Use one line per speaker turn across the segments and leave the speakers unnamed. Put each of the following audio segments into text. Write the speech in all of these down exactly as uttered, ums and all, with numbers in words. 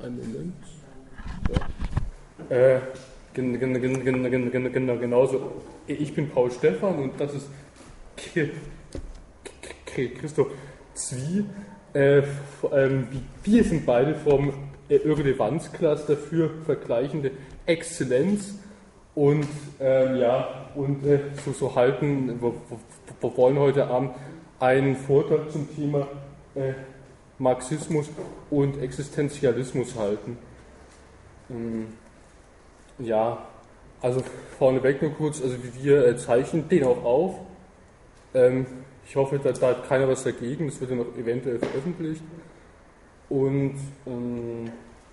einen Moment. Ja. Äh, gen, gen, gen, gen, gen, gen, gen, genauso. Ich bin Paul Stephan und das ist Christoph Zwie. Äh, ähm, wir sind beide vom Irrelevanzcluster für vergleichende Exzellenz und ähm, ja und äh, so, so halten, wir, wir wollen heute Abend einen Vortrag zum Thema äh, Marxismus und Existenzialismus halten. Ähm, ja, also vorneweg nur kurz, also wir äh, zeichnen den auch auf. Ähm, ich hoffe, da, da hat keiner was dagegen, das wird dann noch eventuell veröffentlicht. Und ähm,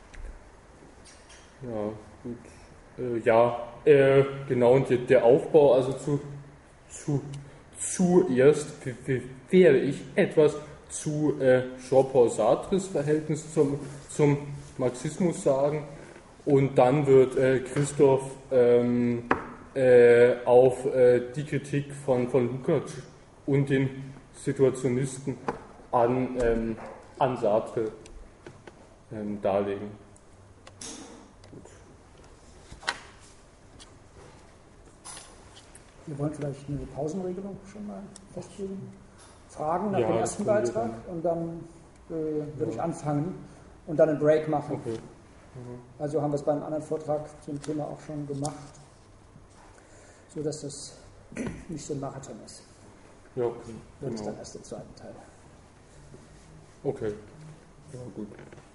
ja, gut. Äh, ja, äh, genau, und der Aufbau, also zu, zu, zuerst werde ich etwas zu äh, Jean-Paul Sartres Verhältnis zum, zum Marxismus sagen und dann wird äh, Christoph ähm, äh, auf äh, die Kritik von, von Lukács und den Situationisten an, ähm, an Sartre ähm, darlegen.
Wir wollen vielleicht eine Pausenregelung schon mal festlegen. Fragen nach
ja,
dem ersten Beitrag und dann äh, würde ja. ich anfangen und dann einen Break machen. Okay. Mhm. Also haben wir es beim anderen Vortrag zum Thema auch schon gemacht, sodass das nicht so ein Marathon ist.
Ja, okay.
Das
genau.
ist dann erst der zweite Teil.
Okay, ja gut.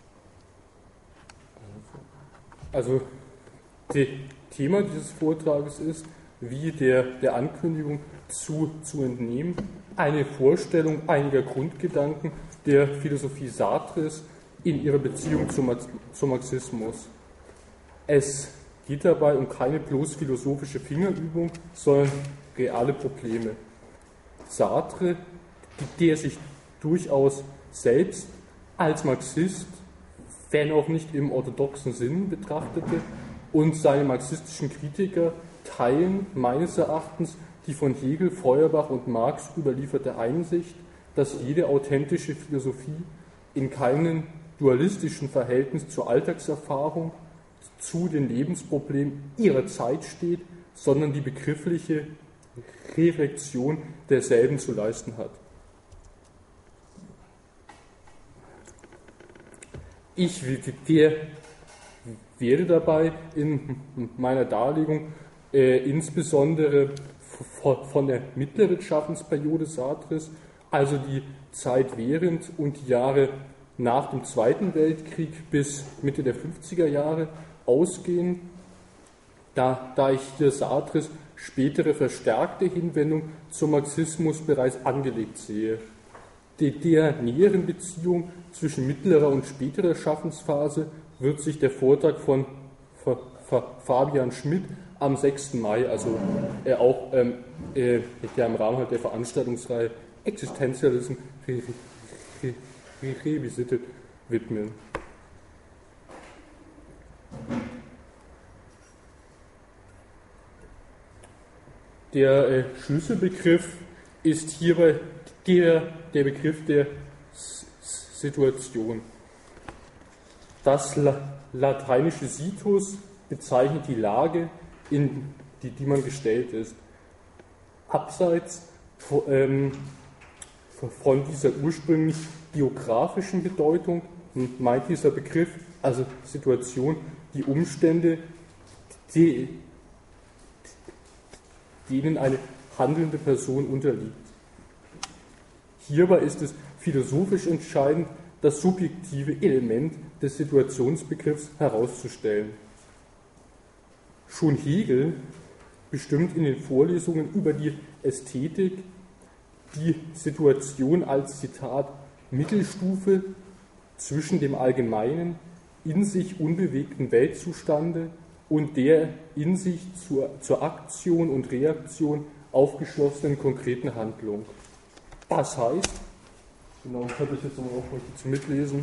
Also, das Thema dieses Vortrages ist, wie der, der Ankündigung zu, zu entnehmen, eine Vorstellung einiger Grundgedanken der Philosophie Sartres in ihrer Beziehung zum, zum Marxismus. Es geht dabei um keine bloß philosophische Fingerübung, sondern reale Probleme. Sartre, der sich durchaus selbst als Marxist, wenn auch nicht im orthodoxen Sinn betrachtete, und seine marxistischen Kritiker teilen meines Erachtens die von Hegel, Feuerbach und Marx überlieferte Einsicht, dass jede authentische Philosophie in keinem dualistischen Verhältnis zur Alltagserfahrung, zu den Lebensproblemen ihrer Zeit steht, sondern die begriffliche Reflexion derselben zu leisten hat. Ich werde dabei in meiner Darlegung äh, insbesondere von der mittleren Schaffensperiode Sartres, also die Zeit während und die Jahre nach dem Zweiten Weltkrieg bis Mitte der fünfziger Jahre ausgehen, da, da ich hier Sartres spätere verstärkte Hinwendung zum Marxismus bereits angelegt sehe. Der, der näheren Beziehung zwischen mittlerer und späterer Schaffensphase wird sich der Vortrag von Fabian Schmidt am sechsten Mai, also äh, auch ähm, äh, ja, im Rahmen halt der Veranstaltungsreihe Existenzialism re, re, re, Revisited widmen. Der äh, Schlüsselbegriff ist hierbei der, der Begriff der S- Situation. Das La- lateinische Situs bezeichnet die Lage, in die, die man gestellt ist. Abseits von, ähm, von dieser ursprünglich biografischen Bedeutung meint dieser Begriff, also Situation, die Umstände, die, denen eine handelnde Person unterliegt. Hierbei ist es philosophisch entscheidend, das subjektive Element des Situationsbegriffs herauszustellen. Schon Hegel bestimmt in den Vorlesungen über die Ästhetik die Situation als, Zitat, Mittelstufe zwischen dem allgemeinen, in sich unbewegten Weltzustande und der in sich zur, zur Aktion und Reaktion aufgeschlossenen konkreten Handlung. Das heißt, genau, ich habe das jetzt nochmal auch zum Mitlesen,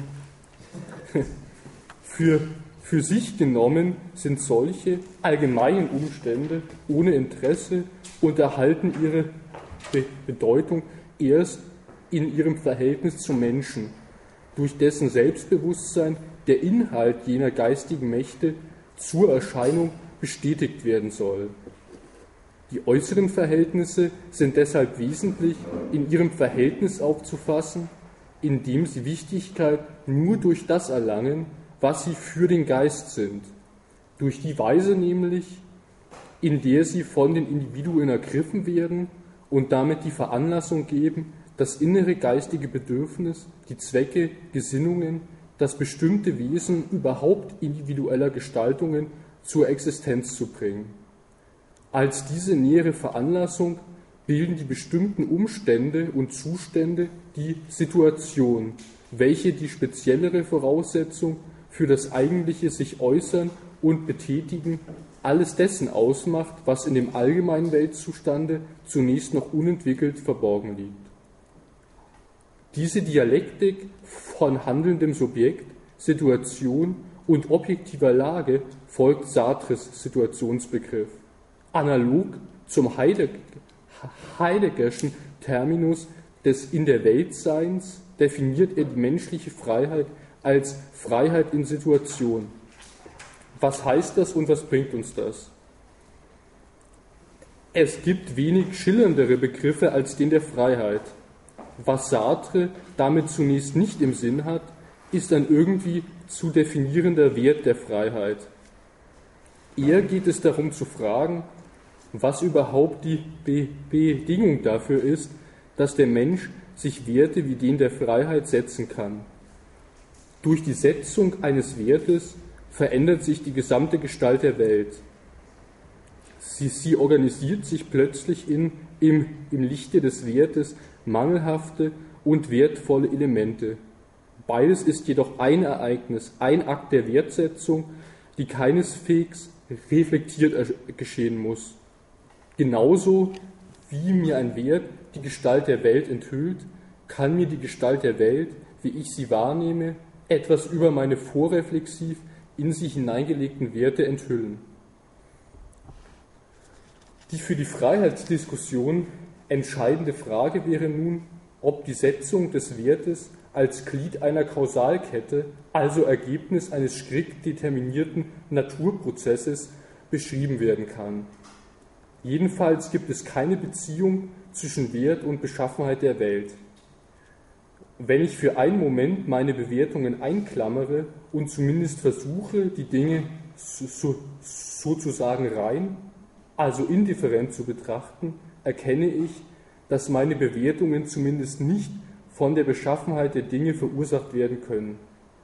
für Für sich genommen sind solche allgemeinen Umstände ohne Interesse und erhalten ihre Be- Bedeutung erst in ihrem Verhältnis zum Menschen, durch dessen Selbstbewusstsein der Inhalt jener geistigen Mächte zur Erscheinung bestätigt werden soll. Die äußeren Verhältnisse sind deshalb wesentlich in ihrem Verhältnis aufzufassen, indem sie Wichtigkeit nur durch das erlangen, was sie für den Geist sind, durch die Weise nämlich, in der sie von den Individuen ergriffen werden und damit die Veranlassung geben, das innere geistige Bedürfnis, die Zwecke, Gesinnungen, das bestimmte Wesen überhaupt individueller Gestaltungen zur Existenz zu bringen. Als diese nähere Veranlassung bilden die bestimmten Umstände und Zustände die Situation, welche die speziellere Voraussetzung für das eigentliche sich äußern und betätigen alles dessen ausmacht, was in dem allgemeinen Weltzustande zunächst noch unentwickelt verborgen liegt. Diese Dialektik von handelndem Subjekt, Situation und objektiver Lage folgt Sartres Situationsbegriff. Analog zum Heideggerschen Terminus des In der Weltseins definiert er die menschliche Freiheit als Freiheit in Situation. Was heißt das und was bringt uns das? Es gibt wenig schillerndere Begriffe als den der Freiheit. Was Sartre damit zunächst nicht im Sinn hat, ist ein irgendwie zu definierender Wert der Freiheit. Eher geht es darum zu fragen, was überhaupt die Be- Bedingung dafür ist, dass der Mensch sich Werte wie den der Freiheit setzen kann. Durch die Setzung eines Wertes verändert sich die gesamte Gestalt der Welt. Sie, sie organisiert sich plötzlich in, im, im Lichte des Wertes mangelhafte und wertvolle Elemente. Beides ist jedoch ein Ereignis, ein Akt der Wertsetzung, die keineswegs reflektiert geschehen muss. Genauso wie mir ein Wert die Gestalt der Welt enthüllt, kann mir die Gestalt der Welt, wie ich sie wahrnehme, etwas über meine vorreflexiv in sie hineingelegten Werte enthüllen. Die für die Freiheitsdiskussion entscheidende Frage wäre nun, ob die Setzung des Wertes als Glied einer Kausalkette, also Ergebnis eines strikt determinierten Naturprozesses, beschrieben werden kann. Jedenfalls gibt es keine Beziehung zwischen Wert und Beschaffenheit der Welt. Wenn ich für einen Moment meine Bewertungen einklammere und zumindest versuche, die Dinge so, so, sozusagen rein, also indifferent zu betrachten, erkenne ich, dass meine Bewertungen zumindest nicht von der Beschaffenheit der Dinge verursacht werden können.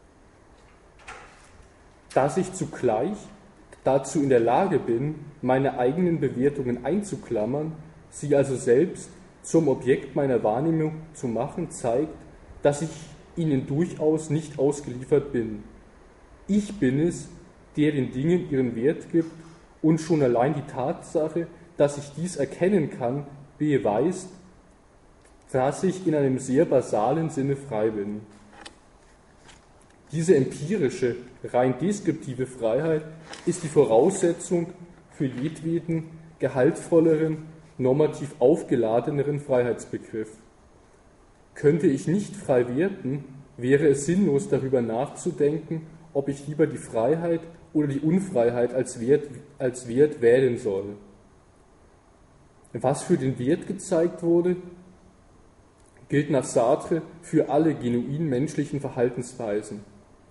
Dass ich zugleich dazu in der Lage bin, meine eigenen Bewertungen einzuklammern, sie also selbst zum Objekt meiner Wahrnehmung zu machen, zeigt, dass ich ihnen durchaus nicht ausgeliefert bin. Ich bin es, der den Dingen ihren Wert gibt, und schon allein die Tatsache, dass ich dies erkennen kann, beweist, dass ich in einem sehr basalen Sinne frei bin. Diese empirische, rein deskriptive Freiheit ist die Voraussetzung für jedweden gehaltvolleren, normativ aufgeladeneren Freiheitsbegriff. Könnte ich nicht frei werten, wäre es sinnlos, darüber nachzudenken, ob ich lieber die Freiheit oder die Unfreiheit als Wert, als Wert wählen soll. Was für den Wert gezeigt wurde, gilt nach Sartre für alle genuin menschlichen Verhaltensweisen.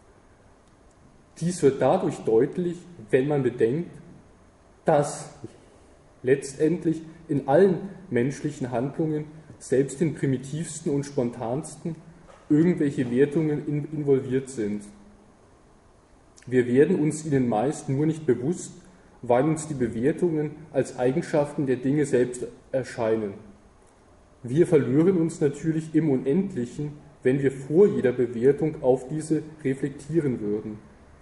Dies wird dadurch deutlich, wenn man bedenkt, dass letztendlich in allen menschlichen Handlungen, selbst den primitivsten und spontansten, irgendwelche Wertungen involviert sind. Wir werden uns ihnen meist nur nicht bewusst, weil uns die Bewertungen als Eigenschaften der Dinge selbst erscheinen. Wir verlieren uns natürlich im Unendlichen, wenn wir vor jeder Bewertung auf diese reflektieren würden.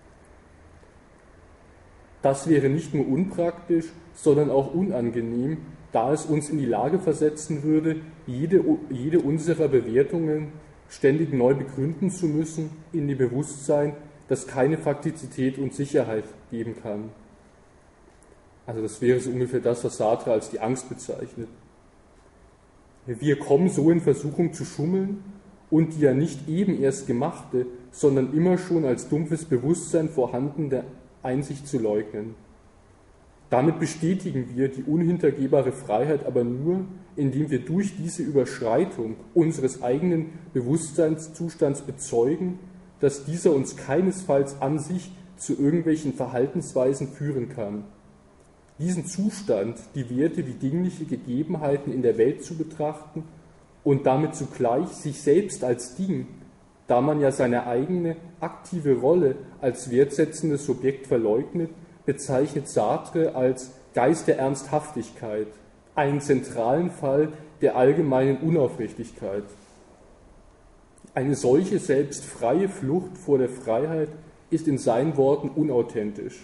Das wäre nicht nur unpraktisch, sondern auch unangenehm, da es uns in die Lage versetzen würde, jede, jede unserer Bewertungen ständig neu begründen zu müssen, in dem Bewusstsein, das keine Faktizität und Sicherheit geben kann. Also das wäre so ungefähr das, was Sartre als die Angst bezeichnet. Wir kommen so in Versuchung zu schummeln und die ja nicht eben erst gemachte, sondern immer schon als dumpfes Bewusstsein vorhandene Einsicht zu leugnen. Damit bestätigen wir die unhintergehbare Freiheit aber nur, indem wir durch diese Überschreitung unseres eigenen Bewusstseinszustands bezeugen, dass dieser uns keinesfalls an sich zu irgendwelchen Verhaltensweisen führen kann. Diesen Zustand, die Werte wie dingliche Gegebenheiten in der Welt zu betrachten und damit zugleich sich selbst als Ding, da man ja seine eigene aktive Rolle als wertsetzendes Subjekt verleugnet, bezeichnet Sartre als Geist der Ernsthaftigkeit, einen zentralen Fall der allgemeinen Unaufrichtigkeit. Eine solche selbst freie Flucht vor der Freiheit ist in seinen Worten unauthentisch.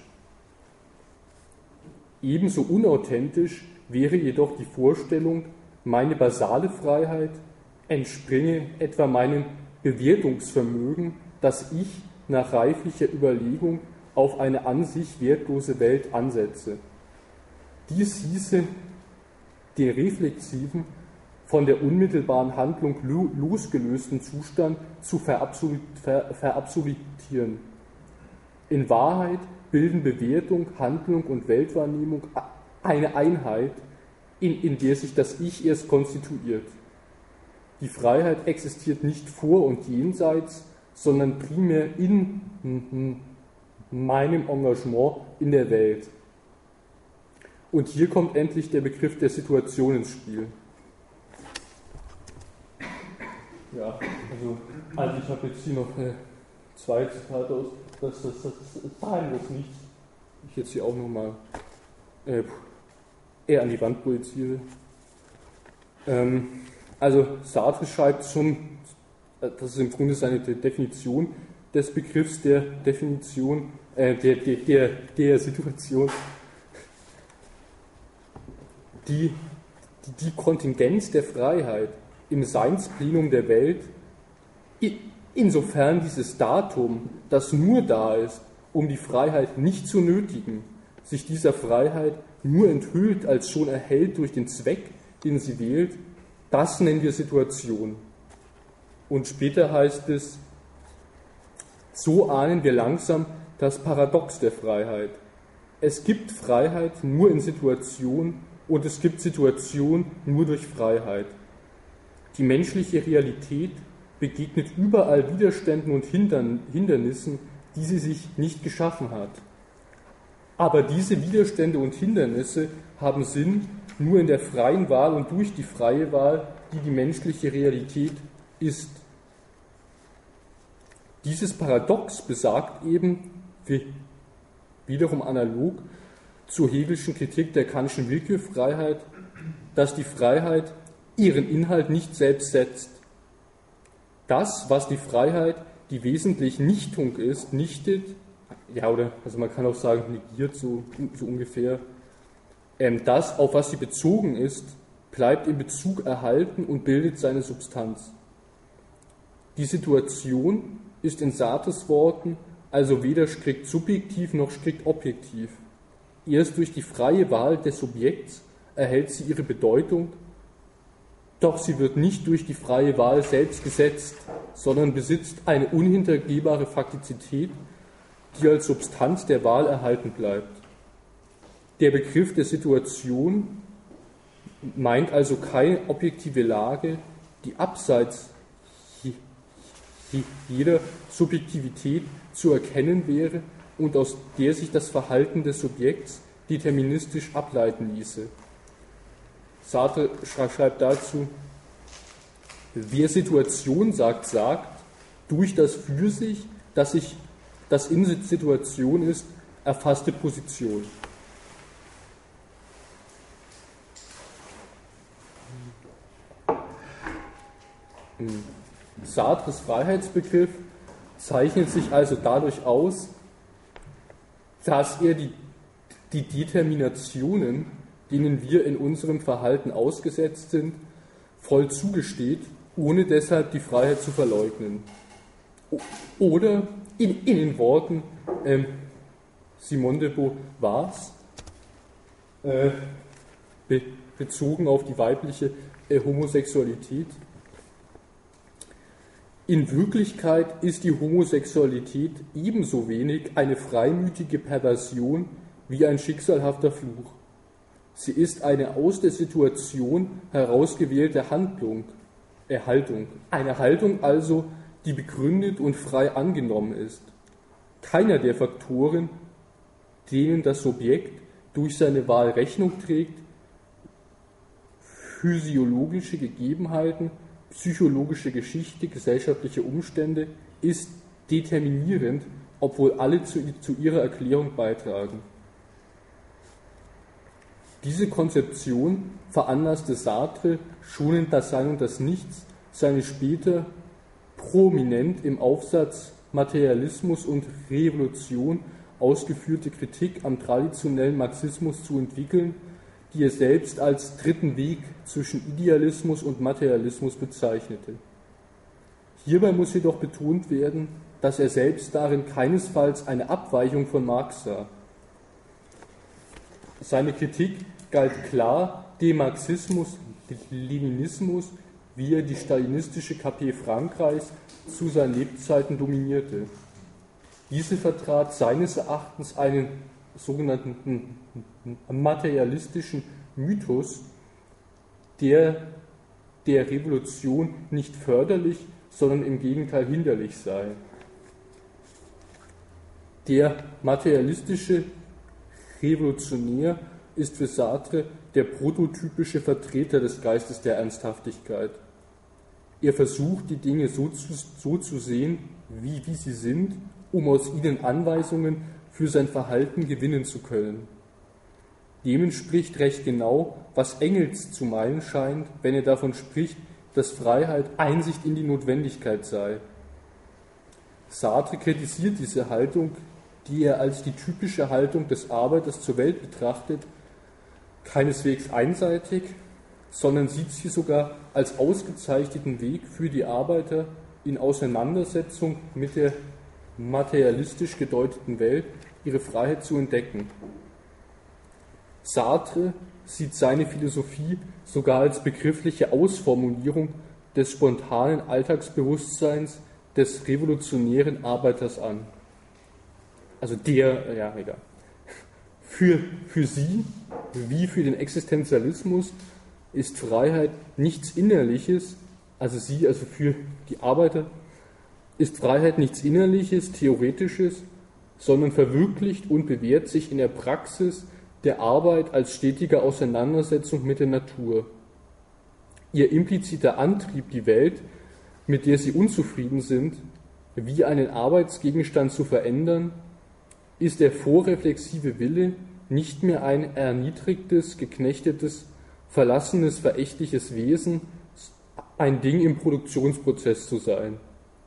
Ebenso unauthentisch wäre jedoch die Vorstellung, meine basale Freiheit entspringe etwa meinem Bewertungsvermögen, das ich nach reiflicher Überlegung auf eine an sich wertlose Welt ansetze. Dies hieße, den reflexiven, von der unmittelbaren Handlung losgelösten Zustand zu verabsolutieren. In Wahrheit bilden Bewertung, Handlung und Weltwahrnehmung eine Einheit, in, in der sich das Ich erst konstituiert. Die Freiheit existiert nicht vor und jenseits, sondern primär in meinem Engagement in der Welt. Und hier kommt endlich der Begriff der Situation ins Spiel. Ja, also, also ich habe jetzt hier noch äh, zwei Zitate aus, das, das, das, das sein muss nichts. Ich jetzt hier auch nochmal äh, eher an die Wand projiziere. Ähm, also Sartre schreibt zum, das ist im Grunde seine Definition des Begriffs der Definition, äh, der, der, der, der Situation, die, die, die Kontingenz der Freiheit im Seinsplenum der Welt, insofern dieses Datum, das nur da ist, um die Freiheit nicht zu nötigen, sich dieser Freiheit nur enthüllt als schon erhellt durch den Zweck, den sie wählt, das nennen wir Situation. Und später heißt es, so ahnen wir langsam das Paradox der Freiheit. Es gibt Freiheit nur in Situation und es gibt Situation nur durch Freiheit. Die menschliche Realität begegnet überall Widerständen und Hindernissen, die sie sich nicht geschaffen hat. Aber diese Widerstände und Hindernisse haben Sinn nur in der freien Wahl und durch die freie Wahl, die die menschliche Realität ist. Dieses Paradox besagt eben, wie wiederum analog zur Hegelschen Kritik der Kantschen Willkürfreiheit, dass die Freiheit ihren Inhalt nicht selbst setzt. Das, was die Freiheit, die wesentlich Nichtung ist, nichtet, ja, oder, also man kann auch sagen, negiert so, so ungefähr, ähm, das, auf was sie bezogen ist, bleibt im Bezug erhalten und bildet seine Substanz. Die Situation ist in Sartres Worten also weder strikt subjektiv noch strikt objektiv. Erst durch die freie Wahl des Subjekts erhält sie ihre Bedeutung, doch sie wird nicht durch die freie Wahl selbst gesetzt, sondern besitzt eine unhintergehbare Faktizität, die als Substanz der Wahl erhalten bleibt. Der Begriff der Situation meint also keine objektive Lage, die abseits jeder Subjektivität zu erkennen wäre und aus der sich das Verhalten des Subjekts deterministisch ableiten ließe. Sartre schreibt dazu, wer Situation sagt, sagt, durch das für sich, dass sich das in Situation ist, erfasste Position. Sartres Freiheitsbegriff zeichnet sich also dadurch aus, dass er die, die Determinationen, denen wir in unserem Verhalten ausgesetzt sind, voll zugesteht, ohne deshalb die Freiheit zu verleugnen. Oder in, in den Worten ähm, Simone de Beauvoirs, äh, be, bezogen auf die weibliche äh, Homosexualität, In Wirklichkeit ist die Homosexualität ebenso wenig eine freimütige Perversion wie ein schicksalhafter Fluch. Sie ist eine aus der Situation herausgewählte Handlung, Erhaltung. Eine Haltung also, die begründet und frei angenommen ist. Keiner der Faktoren, denen das Subjekt durch seine Wahl Rechnung trägt, physiologische Gegebenheiten, psychologische Geschichte, gesellschaftliche Umstände, ist determinierend, obwohl alle zu, zu ihrer Erklärung beitragen. Diese Konzeption veranlasste Sartre schon in Das Sein und das Nichts, seine später prominent im Aufsatz Materialismus und Revolution ausgeführte Kritik am traditionellen Marxismus zu entwickeln, die er selbst als dritten Weg zwischen Idealismus und Materialismus bezeichnete. Hierbei muss jedoch betont werden, dass er selbst darin keinesfalls eine Abweichung von Marx sah. Seine Kritik galt klar dem Marxismus, dem Leninismus, wie er die stalinistische K P Frankreichs zu seinen Lebzeiten dominierte. Diese vertrat seines Erachtens einen sogenannten materialistischen Mythos, der der Revolution nicht förderlich, sondern im Gegenteil hinderlich sei. Der materialistische Revolutionär ist für Sartre der prototypische Vertreter des Geistes der Ernsthaftigkeit. Er versucht, die Dinge so zu, so zu sehen, wie, wie sie sind, um aus ihnen Anweisungen für sein Verhalten gewinnen zu können. Dem entspricht recht genau, was Engels zu meinen scheint, wenn er davon spricht, dass Freiheit Einsicht in die Notwendigkeit sei. Sartre kritisiert diese Haltung, die er als die typische Haltung des Arbeiters zur Welt betrachtet, keineswegs einseitig, sondern sieht sie sogar als ausgezeichneten Weg für die Arbeiter in Auseinandersetzung mit der materialistisch gedeuteten Welt ihre Freiheit zu entdecken. Sartre sieht seine Philosophie sogar als begriffliche Ausformulierung des spontanen Alltagsbewusstseins des revolutionären Arbeiters an. Also der, ja, egal. Für, für sie, wie für den Existenzialismus, ist Freiheit nichts Innerliches, also sie, also für die Arbeiter, ist Freiheit nichts Innerliches, Theoretisches, sondern verwirklicht und bewährt sich in der Praxis der Arbeit als stetige Auseinandersetzung mit der Natur. Ihr impliziter Antrieb, die Welt, mit der sie unzufrieden sind, wie einen Arbeitsgegenstand zu verändern, ist der vorreflexive Wille, nicht mehr ein erniedrigtes, geknechtetes, verlassenes, verächtliches Wesen, ein Ding im Produktionsprozess zu sein.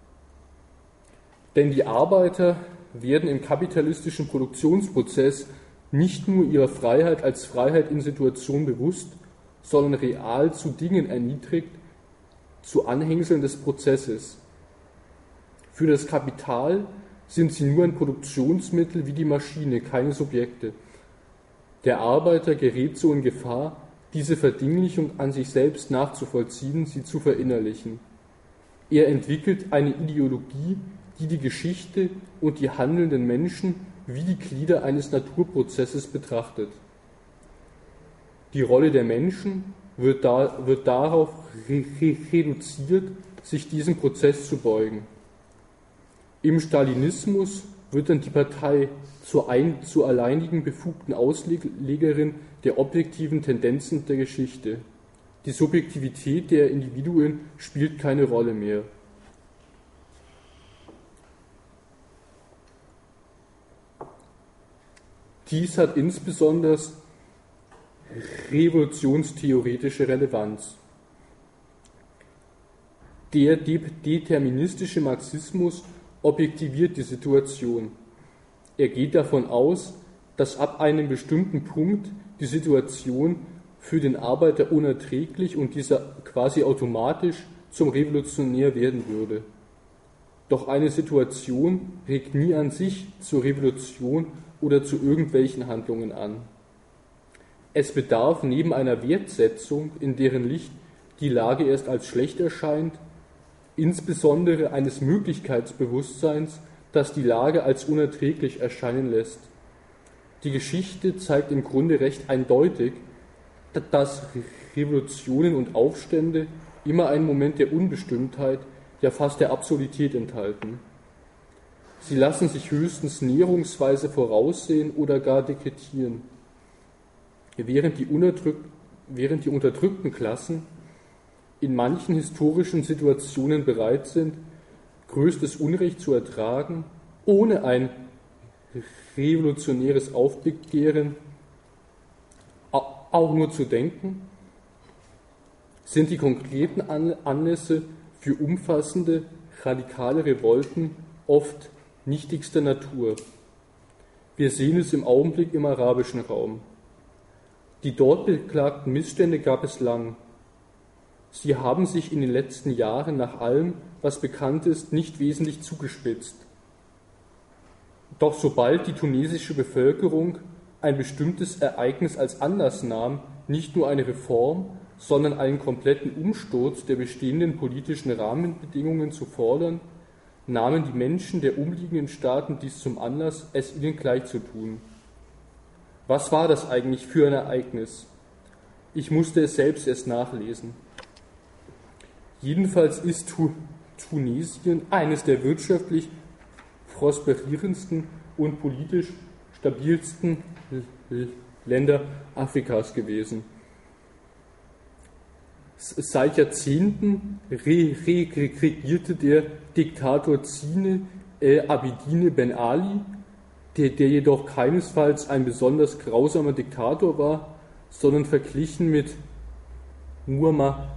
Denn die Arbeiter werden im kapitalistischen Produktionsprozess nicht nur ihrer Freiheit als Freiheit in Situation bewusst, sondern real zu Dingen erniedrigt, zu Anhängseln des Prozesses. Für das Kapital sind sie nur ein Produktionsmittel wie die Maschine, keine Subjekte. Der Arbeiter gerät so in Gefahr, diese Verdinglichung an sich selbst nachzuvollziehen, sie zu verinnerlichen. Er entwickelt eine Ideologie, die die Geschichte und die handelnden Menschen wie die Glieder eines Naturprozesses betrachtet. Die Rolle der Menschen wird, da, wird darauf re- re- reduziert, sich diesem Prozess zu beugen. Im Stalinismus wird dann die Partei zur, ein, zur alleinigen befugten Auslegerin der objektiven Tendenzen der Geschichte. Die Subjektivität der Individuen spielt keine Rolle mehr. Dies hat insbesondere revolutionstheoretische Relevanz. Der de- deterministische Marxismus objektiviert die Situation. Er geht davon aus, dass ab einem bestimmten Punkt die Situation für den Arbeiter unerträglich und dieser quasi automatisch zum Revolutionär werden würde. Doch eine Situation regt nie an sich zur Revolution oder zu irgendwelchen Handlungen an. Es bedarf neben einer Wertsetzung, in deren Licht die Lage erst als schlecht erscheint, insbesondere eines Möglichkeitsbewusstseins, das die Lage als unerträglich erscheinen lässt. Die Geschichte zeigt im Grunde recht eindeutig, dass Revolutionen und Aufstände immer einen Moment der Unbestimmtheit, ja fast der Absurdität enthalten. Sie lassen sich höchstens näherungsweise voraussehen oder gar dekretieren. Während die, unterdrück- während die unterdrückten Klassen in manchen historischen Situationen bereit sind, größtes Unrecht zu ertragen, ohne ein revolutionäres Aufbegehren auch nur zu denken, sind die konkreten Anlässe für umfassende, radikale Revolten oft nichtigster Natur. Wir sehen es im Augenblick im arabischen Raum. Die dort beklagten Missstände gab es lang. Sie haben sich in den letzten Jahren nach allem, was bekannt ist, nicht wesentlich zugespitzt. Doch sobald die tunesische Bevölkerung ein bestimmtes Ereignis als Anlass nahm, nicht nur eine Reform, sondern einen kompletten Umsturz der bestehenden politischen Rahmenbedingungen zu fordern, nahmen die Menschen der umliegenden Staaten dies zum Anlass, es ihnen gleich zu tun. Was war das eigentlich für ein Ereignis? Ich musste es selbst erst nachlesen. Jedenfalls ist Tunesien eines der wirtschaftlich prosperierendsten und politisch stabilsten Länder Afrikas gewesen. Seit Jahrzehnten regierte der Diktator Zine Abidine Ben Ali, der, der jedoch keinesfalls ein besonders grausamer Diktator war, sondern verglichen mit Muammar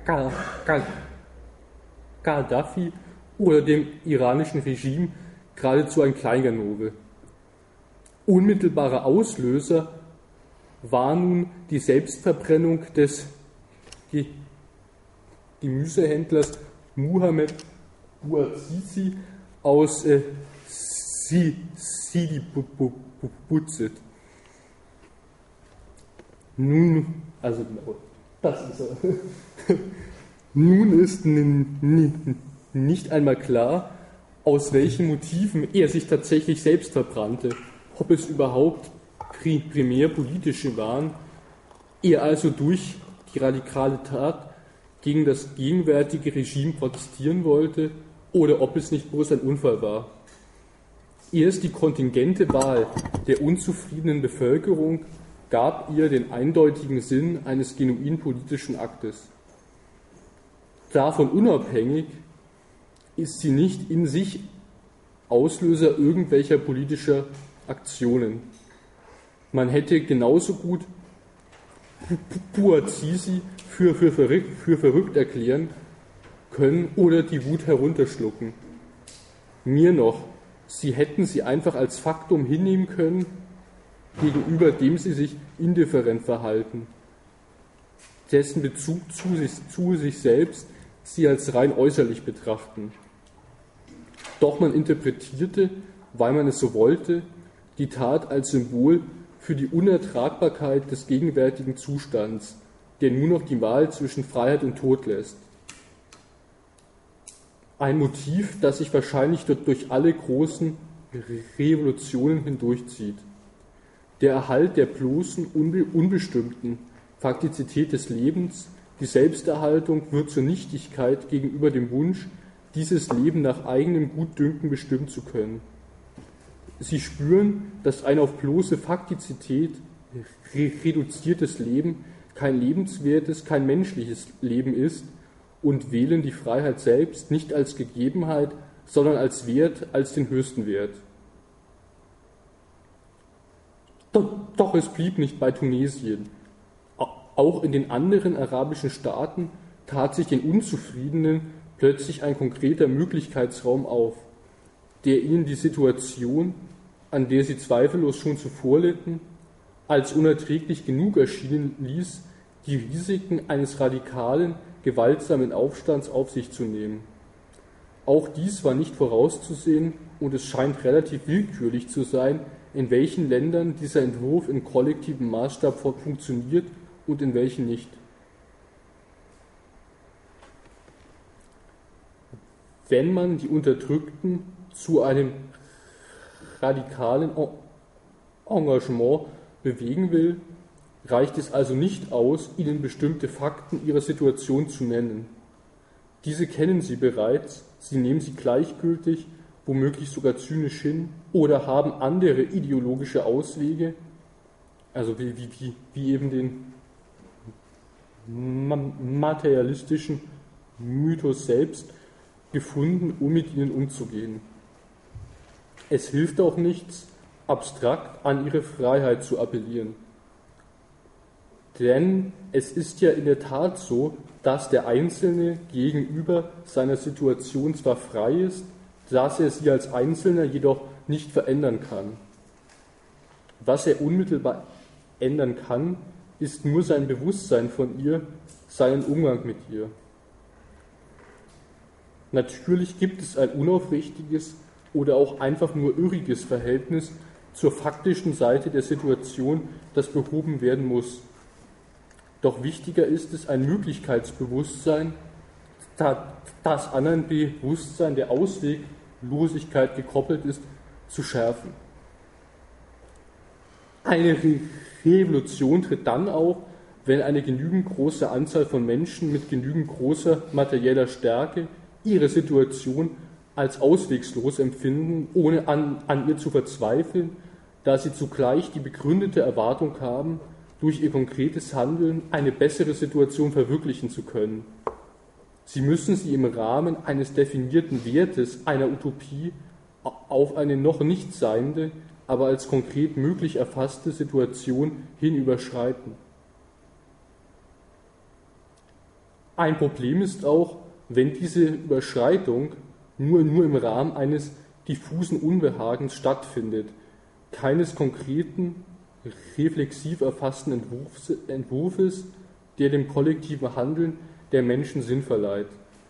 Gaddafi oder dem iranischen Regime geradezu ein Kleinganove. Unmittelbarer Auslöser war nun die Selbstverbrennung des Gemüsehändlers Muhammad Bouazizi aus äh, Sidi Bouzid. Nun, also genau, das ist er. Nun ist nicht einmal klar, aus welchen Motiven er sich tatsächlich selbst verbrannte, ob es überhaupt primär politische waren, er also durch die radikale Tat gegen das gegenwärtige Regime protestieren wollte oder ob es nicht bloß ein Unfall war. Erst die kontingente Wahl der unzufriedenen Bevölkerung gab ihr den eindeutigen Sinn eines genuin politischen Aktes. Davon unabhängig ist sie nicht in sich Auslöser irgendwelcher politischer Aktionen. Man hätte genauso gut Bouazizi für, für, verrückt, für verrückt erklären können oder die Wut herunterschlucken. Mir noch, sie hätten sie einfach als Faktum hinnehmen können, gegenüber dem sie sich indifferent verhalten, dessen Bezug zu sich, zu sich selbst sie als rein äußerlich betrachten. Doch man interpretierte, weil man es so wollte, die Tat als Symbol für die Unertragbarkeit des gegenwärtigen Zustands, der nur noch die Wahl zwischen Freiheit und Tod lässt. Ein Motiv, das sich wahrscheinlich durch alle großen Revolutionen hindurchzieht. Der Erhalt der bloßen, unbe- unbestimmten Faktizität des Lebens, die Selbsterhaltung wird zur Nichtigkeit gegenüber dem Wunsch, dieses Leben nach eigenem Gutdünken bestimmen zu können. Sie spüren, dass ein auf bloße Faktizität re- reduziertes Leben kein lebenswertes, kein menschliches Leben ist und wählen die Freiheit selbst nicht als Gegebenheit, sondern als Wert, als den höchsten Wert. Doch, doch es blieb nicht bei Tunesien. Auch in den anderen arabischen Staaten tat sich den Unzufriedenen plötzlich ein konkreter Möglichkeitsraum auf, der ihnen die Situation, an der sie zweifellos schon zuvor litten, als unerträglich genug erschienen ließ, die Risiken eines radikalen, gewaltsamen Aufstands auf sich zu nehmen. Auch dies war nicht vorauszusehen und es scheint relativ willkürlich zu sein, in welchen Ländern dieser Entwurf in kollektivem Maßstab funktioniert und in welchen nicht. wenn man die Unterdrückten zu einem radikalen Engagement bewegen will, reicht es also nicht aus, ihnen bestimmte Fakten ihrer Situation zu nennen. Diese kennen sie bereits, sie nehmen sie gleichgültig, womöglich sogar zynisch hin oder haben andere ideologische Auswege, also wie, wie, wie, wie eben den materialistischen Mythos selbst, gefunden, um mit ihnen umzugehen. Es hilft auch nichts, abstrakt an ihre Freiheit zu appellieren. Denn es ist ja in der Tat so, dass der Einzelne gegenüber seiner Situation zwar frei ist, dass er sie als Einzelner jedoch nicht verändern kann. Was er unmittelbar ändern kann, ist nur sein Bewusstsein von ihr, seinen Umgang mit ihr. Natürlich gibt es ein unaufrichtiges oder auch einfach nur irriges Verhältnis zur faktischen Seite der Situation, das behoben werden muss. Doch wichtiger ist es, ein Möglichkeitsbewusstsein, das an ein Bewusstsein der Ausweglosigkeit gekoppelt ist, zu schärfen. Eine Revolution tritt dann auf, wenn eine genügend große Anzahl von Menschen mit genügend großer materieller Stärke ihre Situation als auswegslos empfinden, ohne an, an ihr zu verzweifeln, da sie zugleich die begründete Erwartung haben, durch ihr konkretes Handeln eine bessere Situation verwirklichen zu können. Sie müssen sie im Rahmen eines definierten Wertes, einer Utopie, auf eine noch nicht seiende, aber als konkret möglich erfasste Situation hin überschreiten. Ein Problem ist auch, wenn diese Überschreitung nur, nur im Rahmen eines diffusen Unbehagens stattfindet, keines konkreten, reflexiv erfassten Entwurfs, Entwurfes, der dem kollektiven Handeln der Menschen Sinn verleiht.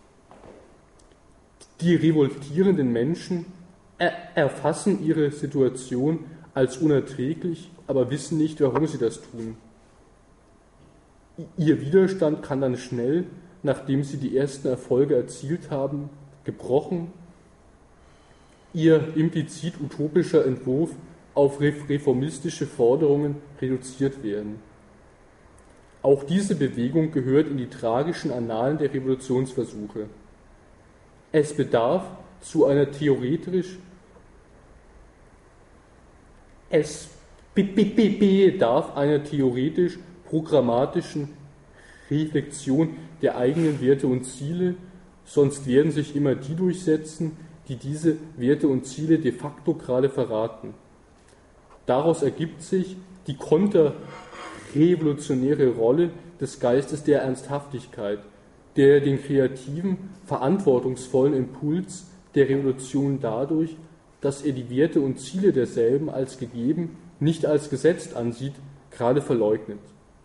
Die revoltierenden Menschen er, erfassen ihre Situation als unerträglich, aber wissen nicht, warum sie das tun. Ihr Widerstand kann dann schnell, nachdem sie die ersten Erfolge erzielt haben, gebrochen, ihr implizit utopischer Entwurf auf reformistische Forderungen reduziert werden. Auch diese Bewegung gehört in die tragischen Annalen der Revolutionsversuche. Es bedarf zu einer theoretisch es bedarf einer theoretisch programmatischen Reflexion der eigenen Werte und Ziele, sonst werden sich immer die durchsetzen, die diese Werte und Ziele de facto gerade verraten. Daraus ergibt sich die konterrevolutionäre Rolle des Geistes der Ernsthaftigkeit, der den kreativen, verantwortungsvollen Impuls der Revolution dadurch, dass er die Werte und Ziele derselben als gegeben, nicht als gesetzt ansieht, gerade verleugnet.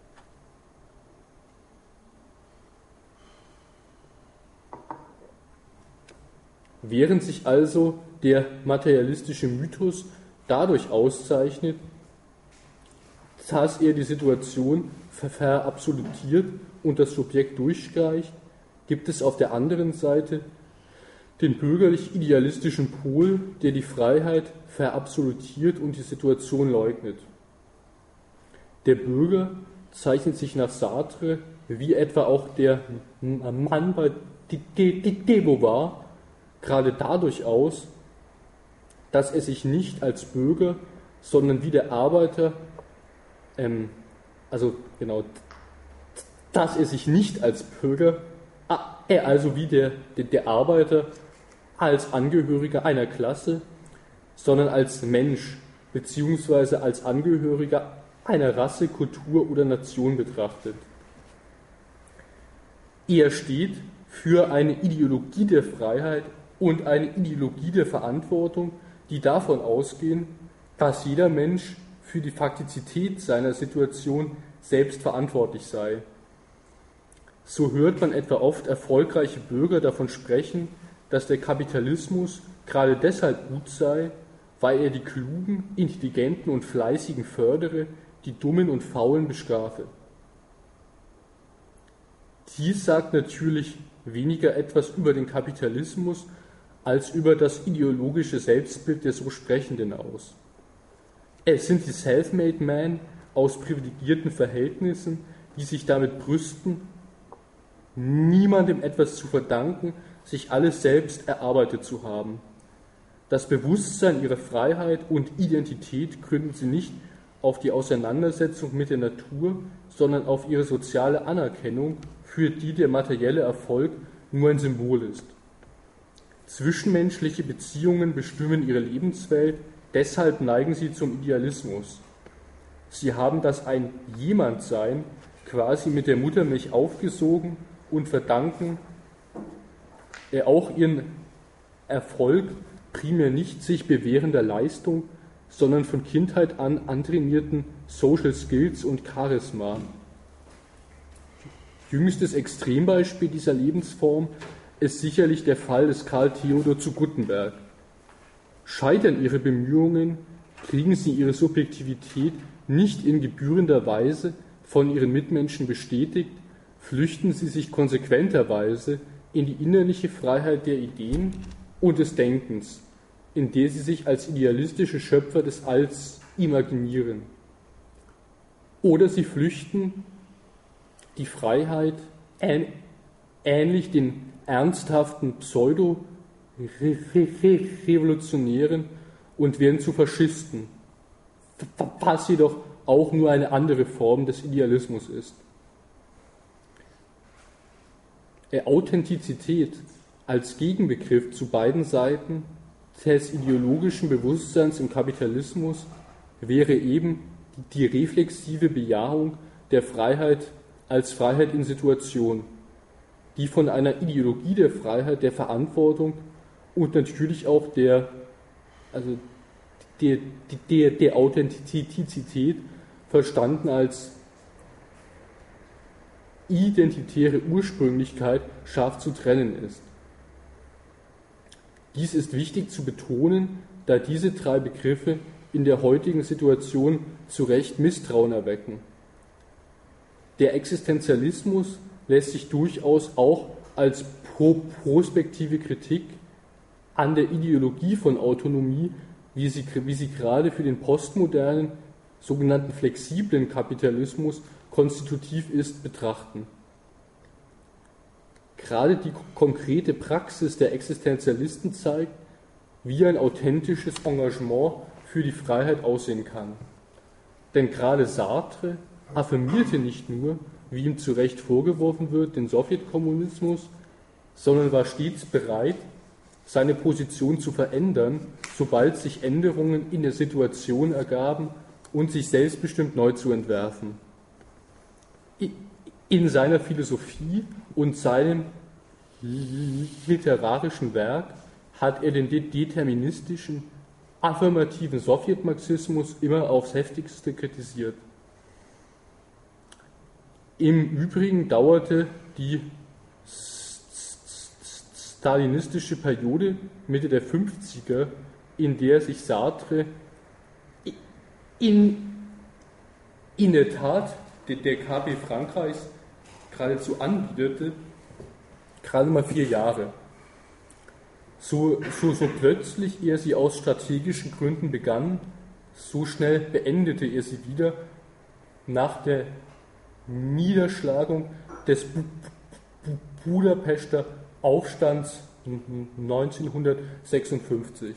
Während sich also der materialistische Mythos dadurch auszeichnet, dass er die Situation verabsolutiert und das Subjekt durchstreicht, gibt es auf der anderen Seite den bürgerlich-idealistischen Pol, der die Freiheit verabsolutiert und die Situation leugnet. Der Bürger zeichnet sich nach Sartre, wie etwa auch der Mann bei de Beauvoir, gerade dadurch aus, dass er sich nicht als Bürger, sondern wie der Arbeiter, ähm, also genau, dass er sich nicht als Bürger, er also wie der, der, der Arbeiter, als Angehöriger einer Klasse, sondern als Mensch beziehungsweise als Angehöriger einer Rasse, Kultur oder Nation betrachtet. Er steht für eine Ideologie der Freiheit und eine Ideologie der Verantwortung, die davon ausgehen, dass jeder Mensch für die Faktizität seiner Situation selbst verantwortlich sei. So hört man etwa oft erfolgreiche Bürger davon sprechen, dass der Kapitalismus gerade deshalb gut sei, weil er die Klugen, Intelligenten und Fleißigen fördere, die Dummen und Faulen bestrafe. Dies sagt natürlich weniger etwas über den Kapitalismus, als über das ideologische Selbstbild der so Sprechenden aus. Es sind die Self-Made Men aus privilegierten Verhältnissen, die sich damit brüsten, niemandem etwas zu verdanken, sich alles selbst erarbeitet zu haben. Das Bewusstsein ihrer Freiheit und Identität gründen sie nicht auf die Auseinandersetzung mit der Natur, sondern auf ihre soziale Anerkennung, für die der materielle Erfolg nur ein Symbol ist. Zwischenmenschliche Beziehungen bestimmen ihre Lebenswelt, deshalb neigen sie zum Idealismus. Sie haben das ein Jemandsein quasi mit der Muttermilch aufgesogen und verdanken äh, auch ihren Erfolg primär nicht sich bewährender Leistung, sondern von Kindheit an antrainierten Social Skills und Charisma. Jüngstes Extrembeispiel dieser Lebensform ist sicherlich der Fall des Karl Theodor zu Guttenberg. Scheitern ihre Bemühungen, kriegen sie ihre Subjektivität nicht in gebührender Weise von ihren Mitmenschen bestätigt, flüchten sie sich konsequenterweise in die innerliche Freiheit der Ideen und des Denkens, in der sie sich als idealistische Schöpfer des Alls imaginieren. Oder sie flüchten die Freiheit ähnlich den ernsthaften Pseudo-Revolutionären und werden zu Faschisten, was jedoch auch nur eine andere Form des Idealismus ist. Authentizität als Gegenbegriff zu beiden Seiten des ideologischen Bewusstseins im Kapitalismus wäre eben die reflexive Bejahung der Freiheit als Freiheit in Situation, die von einer Ideologie der Freiheit, der Verantwortung und natürlich auch der, also der, der, der Authentizität verstanden als identitäre Ursprünglichkeit scharf zu trennen ist. Dies ist wichtig zu betonen, da diese drei Begriffe in der heutigen Situation zu Recht Misstrauen erwecken. Der Existenzialismus lässt sich durchaus auch als prospektive Kritik an der Ideologie von Autonomie, wie sie, wie sie gerade für den postmodernen, sogenannten flexiblen Kapitalismus konstitutiv ist, betrachten. Gerade die konkrete Praxis der Existenzialisten zeigt, wie ein authentisches Engagement für die Freiheit aussehen kann. Denn gerade Sartre affirmierte nicht nur, wie ihm zu Recht vorgeworfen wird, den Sowjetkommunismus, sondern war stets bereit, seine Position zu verändern, sobald sich Änderungen in der Situation ergaben und sich selbstbestimmt neu zu entwerfen. In seiner Philosophie und seinem literarischen Werk hat er den deterministischen, affirmativen Sowjetmarxismus immer aufs heftigste kritisiert. Im Übrigen dauerte die stalinistische Periode Mitte der fünfziger, in der sich Sartre in, in der Tat der K P Frankreichs geradezu anbietete, gerade mal vier Jahre. So, so, so plötzlich er sie aus strategischen Gründen begann, so schnell beendete er sie wieder nach der Niederschlagung des Budapester Aufstands neunzehnhundertsechsundfünfzig.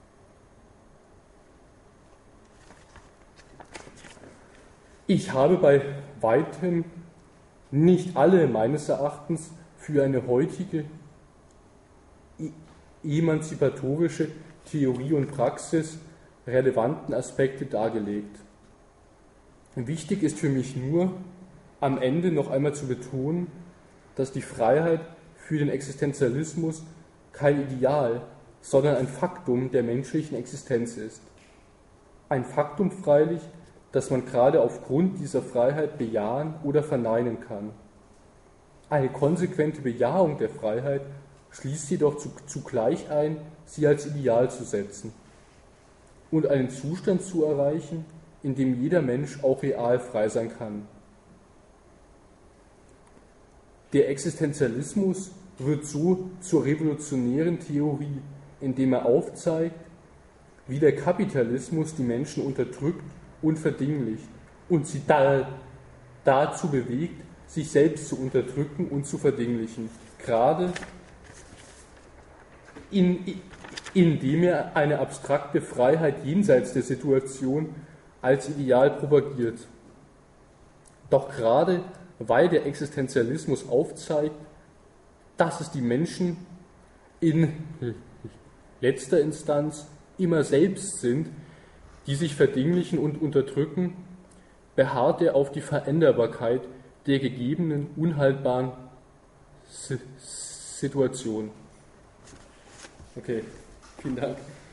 Ich habe bei weitem nicht alle meines Erachtens für eine heutige emanzipatorische Theorie und Praxis relevanten Aspekte dargelegt. Wichtig ist für mich nur, am Ende noch einmal zu betonen, dass die Freiheit für den Existenzialismus kein Ideal, sondern ein Faktum der menschlichen Existenz ist. Ein Faktum freilich, das man gerade aufgrund dieser Freiheit bejahen oder verneinen kann. Eine konsequente Bejahung der Freiheit schließt jedoch zugleich ein, sie als Ideal zu setzen und einen Zustand zu erreichen, in dem jeder Mensch auch real frei sein kann. Der Existenzialismus wird so zur revolutionären Theorie, indem er aufzeigt, wie der Kapitalismus die Menschen unterdrückt und verdinglicht und sie da, dazu bewegt, sich selbst zu unterdrücken und zu verdinglichen. Gerade in, indem er eine abstrakte Freiheit jenseits der Situation als Ideal propagiert. Doch gerade weil der Existenzialismus aufzeigt, dass es die Menschen in letzter Instanz immer selbst sind, die sich verdinglichen und unterdrücken, beharrt er auf die Veränderbarkeit der gegebenen, unhaltbaren Situation. Okay, vielen Dank.